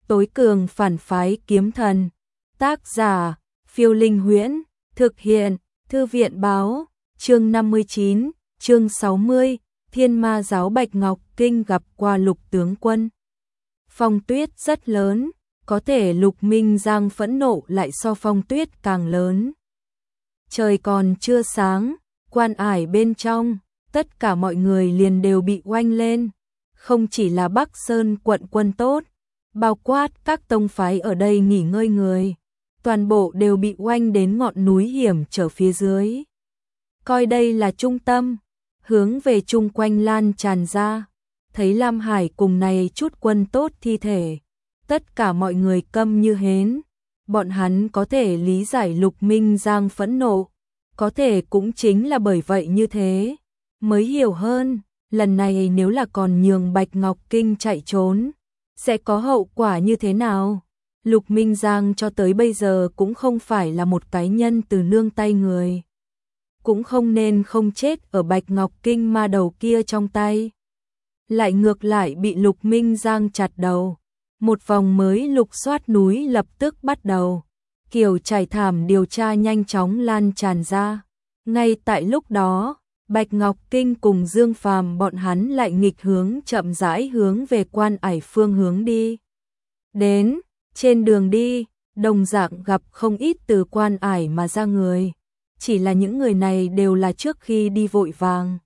Tối cường phản phái kiếm thần. Tác giả, Phiêu Linh Huyễn. Thực hiện, Thư viện báo. Chương 59, chương 60, Thiên Ma giáo Bạch Ngọc Kinh gặp qua Lục tướng quân. Phong tuyết rất lớn, có thể Lục Minh Giang phẫn nộ lại so phong tuyết càng lớn. Trời còn chưa sáng, quan ải bên trong, tất cả mọi người liền đều bị oanh lên. Không chỉ là Bắc Sơn quận quân tốt, bao quát các tông phái ở đây nghỉ ngơi người, toàn bộ đều bị oanh đến ngọn núi hiểm trở phía dưới. Coi đây là trung tâm, hướng về chung quanh lan tràn ra, thấy Lam Hải cùng này chút quân tốt thi thể, tất cả mọi người câm như hến. Bọn hắn có thể lý giải Lục Minh Giang phẫn nộ, có thể cũng chính là bởi vậy như thế, mới hiểu hơn, lần này nếu là còn nhường Bạch Ngọc Kinh chạy trốn, sẽ có hậu quả như thế nào. Lục Minh Giang cho tới bây giờ cũng không phải là một cái nhân từ nương tay người, cũng không nên không chết ở Bạch Ngọc Kinh ma đầu kia trong tay. Lại ngược lại bị Lục Minh Giang chặt đầu. Một vòng mới lục soát núi lập tức bắt đầu. Kiểu trải thảm điều tra nhanh chóng lan tràn ra. Ngay tại lúc đó, Bạch Ngọc Kinh cùng Dương Phàm bọn hắn lại nghịch hướng chậm rãi hướng về quan ải phương hướng đi. Đến, trên đường đi, đồng dạng gặp không ít từ quan ải mà ra người. Chỉ là những người này đều là trước khi đi vội vàng.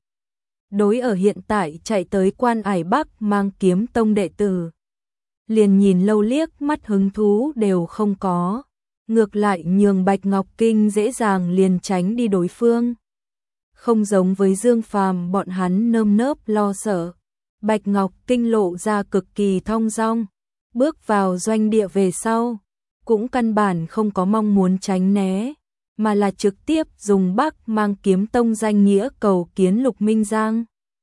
Đối ở hiện tại chạy tới quan ải Bắc mang kiếm tông đệ tử. Liền nhìn lâu liếc mắt hứng thú đều không có. Ngược lại nhường Bạch Ngọc Kinh dễ dàng liền tránh đi đối phương. Không giống với Dương Phàm bọn hắn nơm nớp lo sợ. Bạch Ngọc Kinh lộ ra cực kỳ thong dong. Bước vào doanh địa về sau. Cũng căn bản không có mong muốn tránh né. Mà là trực tiếp dùng Bắc mang kiếm tông danh nghĩa cầu kiến Lục Minh Giang.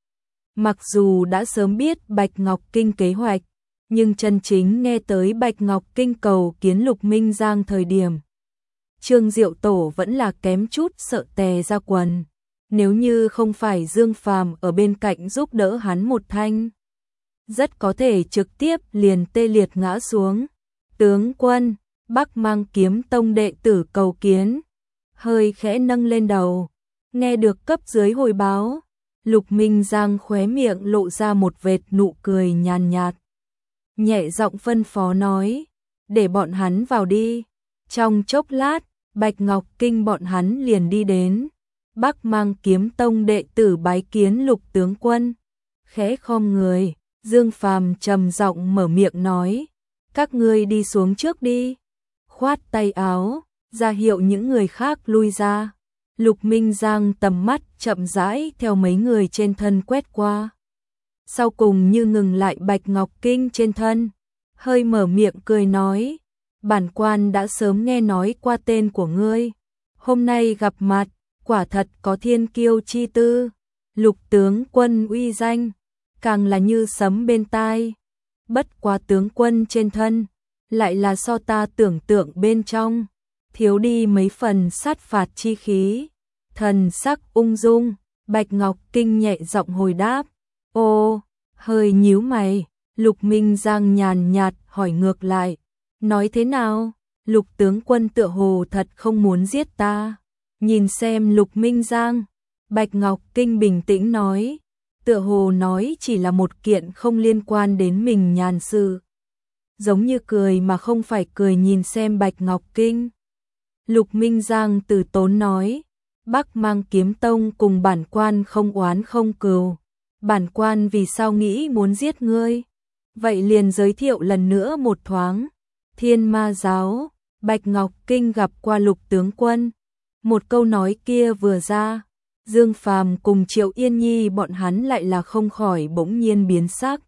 Mặc dù đã sớm biết Bạch Ngọc Kinh kế hoạch, nhưng chân chính nghe tới Bạch Ngọc Kinh cầu kiến Lục Minh Giang thời điểm, Trương Diệu Tổ vẫn là kém chút sợ tè ra quần. Nếu như không phải Dương Phàm ở bên cạnh giúp đỡ hắn một thanh, rất có thể trực tiếp liền tê liệt ngã xuống. Tướng quân, Bắc mang kiếm tông đệ tử cầu kiến. Hơi khẽ nâng lên đầu, nghe được cấp dưới hồi báo, Lục Minh Giang khóe miệng lộ ra một vệt nụ cười nhàn nhạt. Nhẹ giọng phân phó nói, để bọn hắn vào đi. Trong chốc lát, Bạch Ngọc Kinh bọn hắn liền đi đến. Bắc mang kiếm tông đệ tử bái kiến Lục tướng quân. Khẽ khom người, Dương Phàm trầm giọng mở miệng nói, các ngươi đi xuống trước đi. Khoát tay áo, ra hiệu những người khác lui ra. Lục Minh Giang tầm mắt chậm rãi theo mấy người trên thân quét qua. Sau cùng như ngừng lại Bạch Ngọc Kinh trên thân, hơi mở miệng cười nói, bản quan đã sớm nghe nói qua tên của ngươi. Hôm nay gặp mặt, quả thật có thiên kiêu chi tư. Lục tướng quân uy danh, càng là như sấm bên tai. Bất quá tướng quân trên thân, lại là so ta tưởng tượng bên trong. Thiếu đi mấy phần sát phạt chi khí. Thần sắc ung dung, Bạch Ngọc Kinh nhẹ giọng hồi đáp. Ô, hơi nhíu mày, Lục Minh Giang nhàn nhạt hỏi ngược lại. Nói thế nào? Lục tướng quân tựa hồ thật không muốn giết ta. Nhìn xem Lục Minh Giang, Bạch Ngọc Kinh bình tĩnh nói. Tựa hồ nói chỉ là một kiện không liên quan đến mình nhàn sự. Giống như cười mà không phải cười nhìn xem Bạch Ngọc Kinh. Lục Minh Giang từ tốn nói, Bắc mang kiếm tông cùng bản quan không oán không cừu. Bản quan vì sao nghĩ muốn giết ngươi? Vậy liền giới thiệu lần nữa một thoáng. Thiên Ma giáo, Bạch Ngọc Kinh gặp qua Lục tướng quân. Một câu nói kia vừa ra, Dương Phàm cùng Triệu Yên Nhi bọn hắn lại là không khỏi bỗng nhiên biến sắc.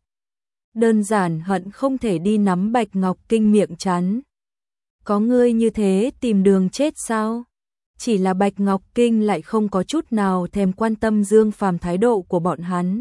Đơn giản hận không thể đi nắm Bạch Ngọc Kinh miệng chắn. Có ngươi như thế tìm đường chết sao? Chỉ là Bạch Ngọc Kinh lại không có chút nào thèm quan tâm Dương Phàm thái độ của bọn hắn.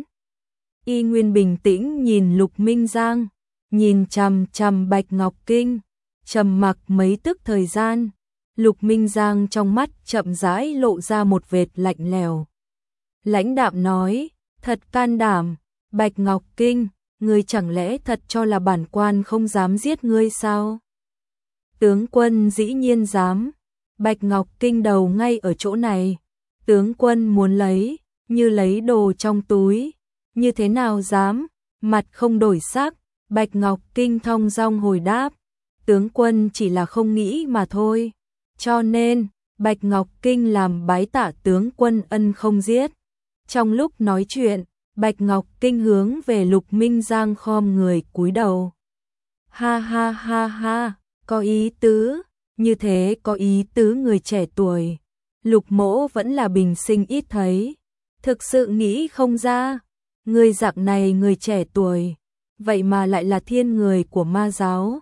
Y nguyên bình tĩnh nhìn Lục Minh Giang, nhìn chằm chằm Bạch Ngọc Kinh, trầm mặc mấy tức thời gian. Lục Minh Giang trong mắt chậm rãi lộ ra một vệt lạnh lẽo. Lãnh đạm nói, thật can đảm, Bạch Ngọc Kinh, ngươi chẳng lẽ thật cho là bản quan không dám giết ngươi sao? Tướng quân dĩ nhiên dám. Bạch Ngọc Kinh đầu ngay ở chỗ này. Tướng quân muốn lấy, như lấy đồ trong túi. Như thế nào dám? Mặt không đổi sắc, Bạch Ngọc Kinh thong dong hồi đáp. Tướng quân chỉ là không nghĩ mà thôi. Cho nên, Bạch Ngọc Kinh làm bái tạ tướng quân ân không giết. Trong lúc nói chuyện, Bạch Ngọc Kinh hướng về Lục Minh Giang khom người cúi đầu. Ha ha ha ha, có ý tứ, như thế có ý tứ người trẻ tuổi. Lục Mỗ vẫn là bình sinh ít thấy. Thực sự nghĩ không ra, người dạng này người trẻ tuổi, vậy mà lại là thiên người của ma giáo.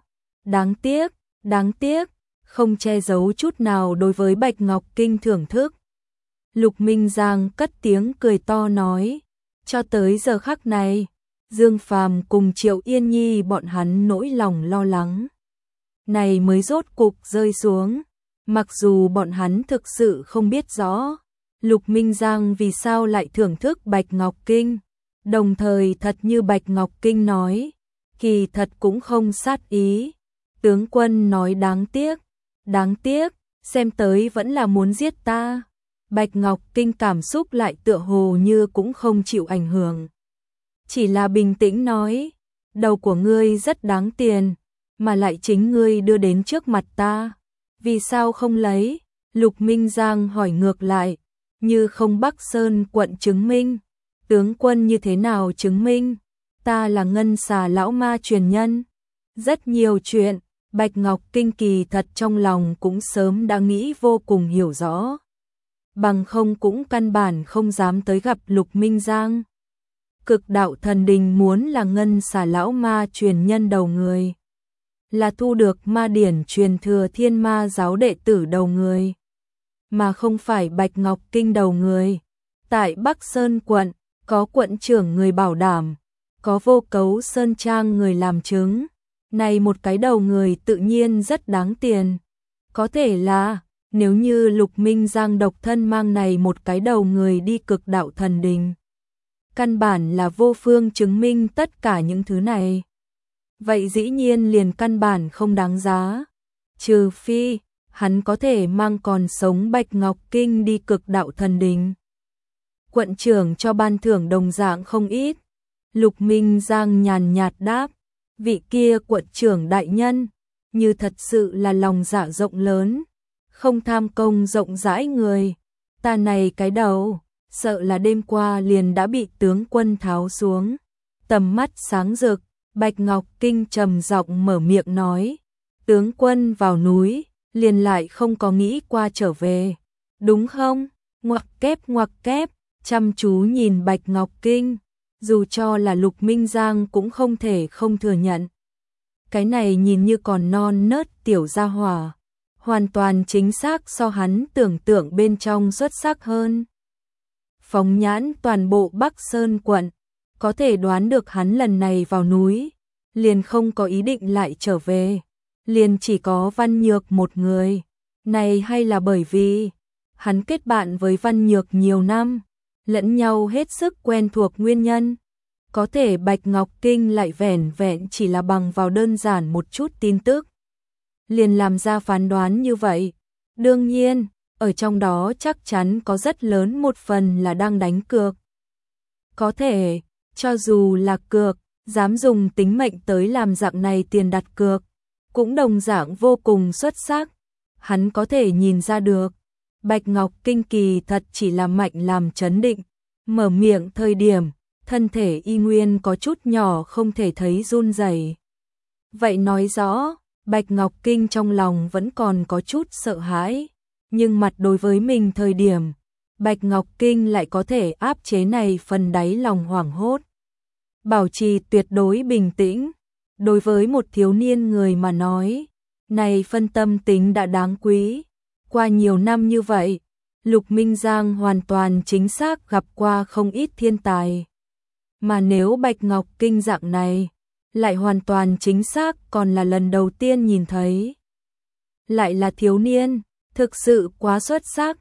Đáng tiếc, không che giấu chút nào đối với Bạch Ngọc Kinh thưởng thức. Lục Minh Giang cất tiếng cười to nói, cho tới giờ khắc này, Dương Phàm cùng Triệu Yên Nhi bọn hắn nỗi lòng lo lắng này mới rốt cục rơi xuống. Mặc dù bọn hắn thực sự không biết rõ Lục Minh Giang vì sao lại thưởng thức Bạch Ngọc Kinh, đồng thời thật như Bạch Ngọc Kinh nói, kỳ thật cũng không sát ý. Tướng quân nói đáng tiếc, xem tới vẫn là muốn giết ta. Bạch Ngọc Kinh cảm xúc lại tựa hồ như cũng không chịu ảnh hưởng. Chỉ là bình tĩnh nói, đầu của ngươi rất đáng tiền, mà lại chính ngươi đưa đến trước mặt ta. Vì sao không lấy? Lục Minh Giang hỏi ngược lại, như không Bắc Sơn quận chứng minh. Tướng quân như thế nào chứng minh? Ta là Ngân Xà lão ma truyền nhân. Rất nhiều chuyện, Bạch Ngọc Kinh kỳ thật trong lòng cũng sớm đã nghĩ vô cùng hiểu rõ. Bằng không cũng căn bản không dám tới gặp Lục Minh Giang. Cực đạo thần đình muốn là Ngân Xà lão ma truyền nhân đầu người, là thu được ma điển truyền thừa Thiên Ma giáo đệ tử đầu người, mà không phải Bạch Ngọc Kinh đầu người. Tại Bắc Sơn quận, có quận trưởng người bảo đảm, có Vô Cấu Sơn Trang người làm chứng. Này một cái đầu người tự nhiên rất đáng tiền. Có thể là, nếu như Lục Minh Giang độc thân mang này một cái đầu người đi Cực đạo thần đình, căn bản là vô phương chứng minh tất cả những thứ này. Vậy dĩ nhiên liền căn bản không đáng giá. Trừ phi, hắn có thể mang còn sống Bạch Ngọc Kinh đi Cực đạo thần đình. Quận trưởng cho ban thưởng đồng dạng không ít. Lục Minh Giang nhàn nhạt đáp, vị kia quận trưởng đại nhân, như thật sự là lòng dạ rộng lớn, không tham công rộng rãi người. Ta này cái đầu, sợ là đêm qua liền đã bị tướng quân tháo xuống. Tầm mắt sáng rực, Bạch Ngọc Kinh trầm giọng mở miệng nói, tướng quân vào núi, liền lại không có nghĩ qua trở về, đúng không? Ngoặc kép, chăm chú nhìn Bạch Ngọc Kinh, dù cho là Lục Minh Giang cũng không thể không thừa nhận. Cái này nhìn như còn non nớt tiểu gia hỏa, hoàn toàn chính xác so hắn tưởng tượng bên trong xuất sắc hơn. Phóng nhãn toàn bộ Bắc Sơn quận, có thể đoán được hắn lần này vào núi, liền không có ý định lại trở về, liền chỉ có Văn Nhược một người. Này hay là bởi vì hắn kết bạn với Văn Nhược nhiều năm, lẫn nhau hết sức quen thuộc nguyên nhân. Có thể Bạch Ngọc Kinh lại vẻn vẹn chỉ là bằng vào đơn giản một chút tin tức, liền làm ra phán đoán như vậy. Đương nhiên, ở trong đó chắc chắn có rất lớn một phần là đang đánh cược. Có thể, cho dù là cược, dám dùng tính mệnh tới làm dạng này tiền đặt cược, cũng đồng dạng vô cùng xuất sắc. Hắn có thể nhìn ra được, Bạch Ngọc Kinh kỳ thật chỉ là mạnh làm chấn định, mở miệng thời điểm, thân thể y nguyên có chút nhỏ không thể thấy run rẩy. Vậy nói rõ, Bạch Ngọc Kinh trong lòng vẫn còn có chút sợ hãi, nhưng mặt đối với mình thời điểm, Bạch Ngọc Kinh lại có thể áp chế này phần đáy lòng hoảng hốt, bảo trì tuyệt đối bình tĩnh. Đối với một thiếu niên người mà nói, này phân tâm tính đã đáng quý. Qua nhiều năm như vậy, Lục Minh Giang hoàn toàn chính xác gặp qua không ít thiên tài. Mà nếu Bạch Ngọc Kinh dạng này, lại hoàn toàn chính xác còn là lần đầu tiên nhìn thấy. Lại là thiếu niên, thực sự quá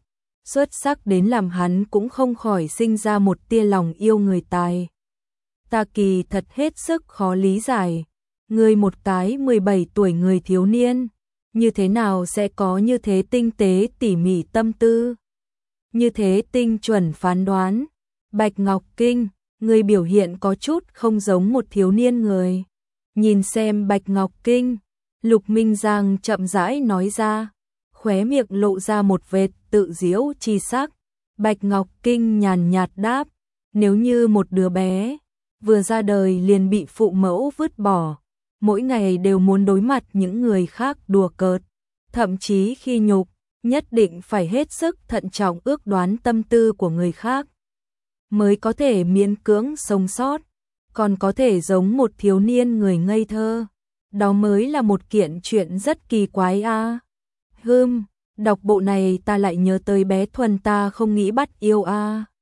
xuất sắc đến làm hắn cũng không khỏi sinh ra một tia lòng yêu người tài. ta kỳ thật hết sức khó lý giải. Ngươi một cái 17 tuổi người thiếu niên, như thế nào sẽ có như thế tinh tế tỉ mỉ tâm tư, như thế tinh chuẩn phán đoán. Bạch Ngọc Kinh, ngươi biểu hiện có chút không giống một thiếu niên người. Nhìn xem Bạch Ngọc Kinh, Lục Minh Giang chậm rãi nói ra, khóe miệng lộ ra một vệt tự giễu chi sắc. Bạch Ngọc Kinh nhàn nhạt đáp, nếu như một đứa bé vừa ra đời liền bị phụ mẫu vứt bỏ, mỗi ngày đều muốn đối mặt những người khác đùa cợt, thậm chí khi nhục, nhất định phải hết sức thận trọng ước đoán tâm tư của người khác, mới có thể miễn cưỡng sống sót, còn có thể giống một thiếu niên người ngây thơ. Đó mới là một kiện chuyện rất kỳ quái a. Đọc bộ này ta lại nhớ tới bé Thuần ta không nghĩ bắt yêu a.